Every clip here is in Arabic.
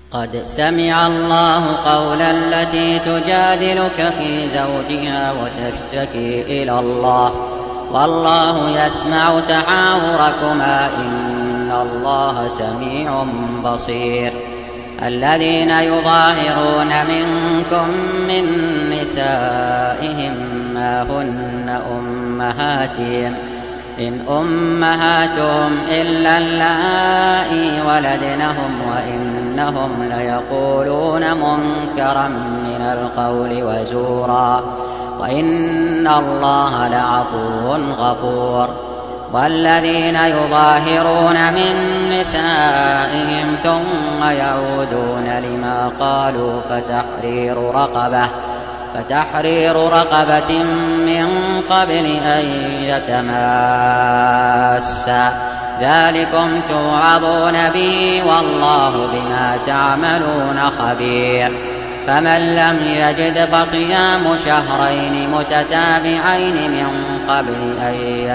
قد سمع الله قول التي تجادلك في زوجها وتشتكي إلى الله والله يسمع تحاوركما إن الله سميع بصير. الذين يظاهرون منكم من نسائهم ما هن أمهاتهم إن أمهاتهم إلا اللائي ولدنهم وإنهم ليقولون منكرا من القول وزورا وإن الله لعفو غفور. والذين يظاهرون من نسائهم ثم يعودون لما قالوا فتحرير رقبة من قبل أن يتماسا ذلكم توعظون به والله بما تعملون خبير. فمن لم يجد فصيام شهرين متتابعين من قبل أن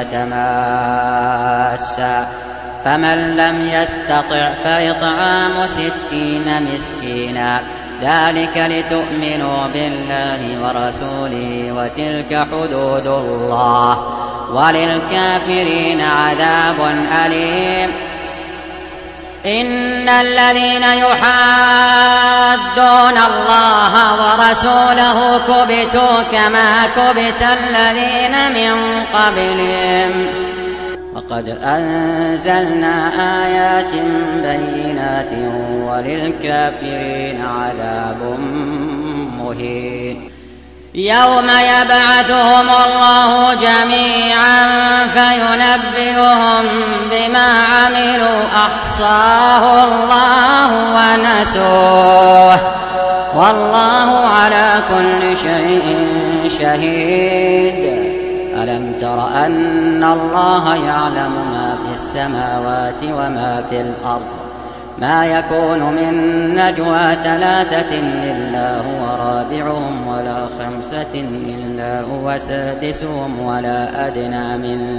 يتماسا فمن لم يستطع فإطعام 60 مسكينا ذلك لتؤمنوا بالله ورسوله وتلك حدود الله وللكافرين عذاب أليم. إن الذين يحادون الله ورسوله كبتوا كما كبت الذين من قبلهم وقد أنزلنا آيات بينات وللكافرين عذاب مهين. يوم يبعثهم الله جميعا فينبئهم بما عملوا أحصاه الله ونسوه والله على كل شيء شهيد. ألم تر أن الله يعلم ما في السماوات وما في الأرض ما يكون من نجوى 3 إلا هو رابعهم ولا 5 إلا هو سادسهم ولا أدنى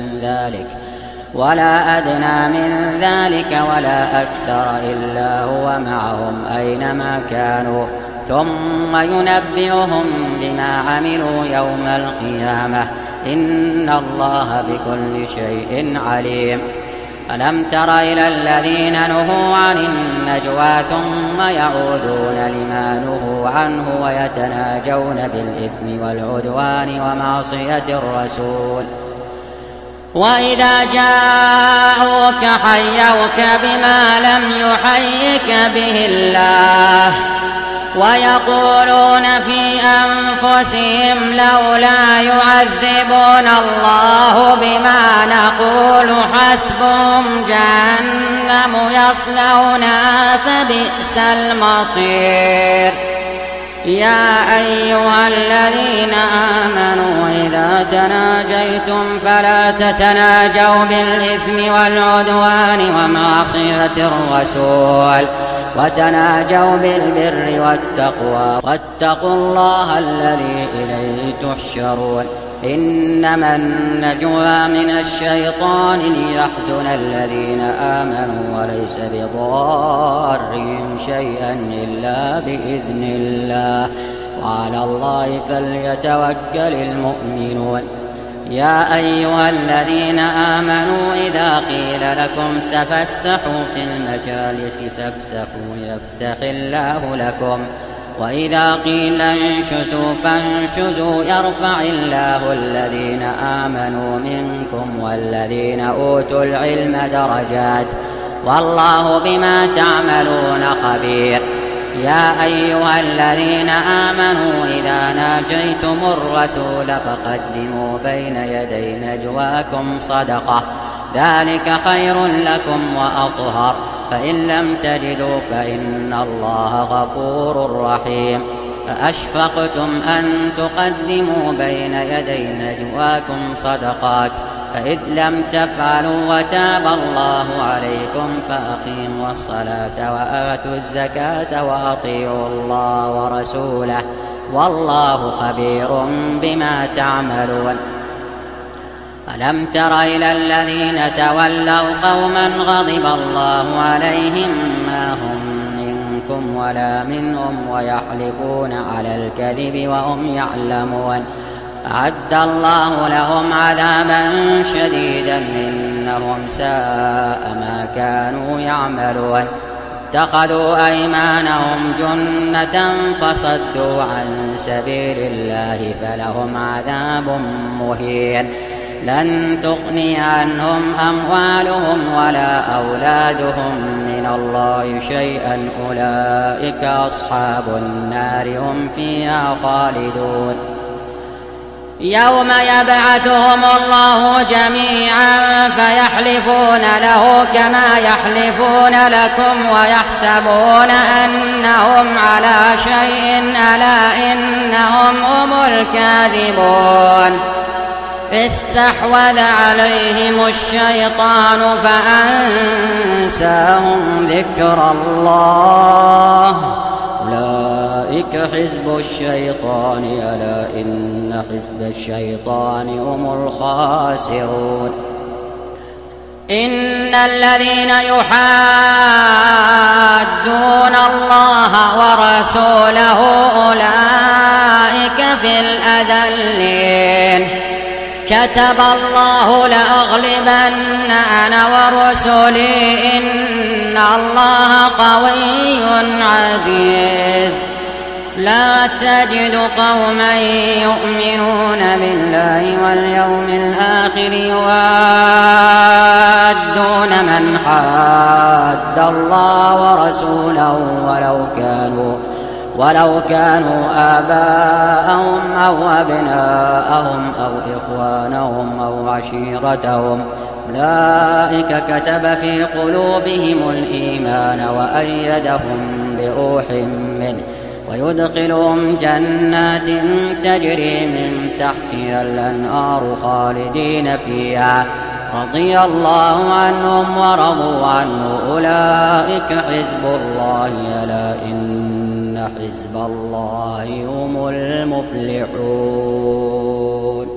من ذلك ولا أكثر إلا هو معهم أينما كانوا ثم ينبئهم بما عملوا يوم القيامة إن الله بكل شيء عليم. ألم تر إلى الذين نهوا عن النجوى ثم يعودون لما نهوا عنه ويتناجون بالإثم والعدوان ومعصية الرسول وإذا جاءوك حيوك بما لم يحيك به الله ويقولون في أنفسهم لولا يعذبون الله بما نقول حسبهم جهنم يصلونها فبئس المصير. يا أيها الذين آمنوا إذا تناجيتم فلا تتناجوا بالإثم والعدوان ومعصية الرسول وتناجوا بالبر والتقوى واتقوا الله الذي إليه تحشرون. إنما النجوى من الشيطان ليحزن الذين آمنوا وليس بضارهم شيئا إلا بإذن الله وعلى الله فليتوكل المؤمنون. يا أيها الذين آمنوا إذا قيل لكم تفسحوا في المجالس فافسحوا يفسح الله لكم وإذا قيل انشزوا فانشزوا يرفع الله الذين آمنوا منكم والذين أوتوا العلم درجات والله بما تعملون خبير. يا أيها الذين آمنوا إذا ناجيتم الرسول فقدموا بين يدي نجواكم صدقة ذلك خير لكم وأطهر فإن لم تجدوا فإن الله غفور رحيم. فأشفقتم أن تقدموا بين يدي نجواكم صدقات فإذ لم تفعلوا وتاب الله عليكم فأقيموا الصلاة وآتوا الزكاة وأطيعوا الله ورسوله والله خبير بما تعملون. ألم تر إلى الذين تولوا قوما غضب الله عليهم ما هم منكم ولا منهم ويحلفون على الكذب وهم يعلمون أعد الله لهم عذابا شديدا إنهم ساء ما كانوا يعملون اتخذوا أيمانهم جنة فصدوا عن سبيل الله فلهم عذاب مهين لن تغني عنهم أموالهم ولا أولادهم من الله شيئا أولئك أصحاب النار هم فيها خالدون يوم يبعثهم الله جميعا فيحلفون له كما يحلفون لكم ويحسبون أنهم على شيء ألا إنهم هم الكاذبون استحوذ عليهم الشيطان فأنساهم ذكر الله أولئك حزب الشيطان ألا إن حزب الشيطان هم الخاسرون إن الذين يحادون الله ورسوله أولئك في الأذلين كتب الله لأغلبن أنا ورسلي إن الله قوي عزيز لا تجد قوما يؤمنون بالله واليوم الآخر يوادون من حاد الله ورسوله ولو كانوا آباءهم أو أبناءهم أو إخوانهم أو عشيرتهم أولئك كتب في قلوبهم الإيمان وأيدهم بروح منه ويدخلهم جنات تجري من تحتها الأنهار خالدين فيها رضي الله عنهم ورضوا عنه أولئك حزب الله ألا إن حزب الله هم المفلحون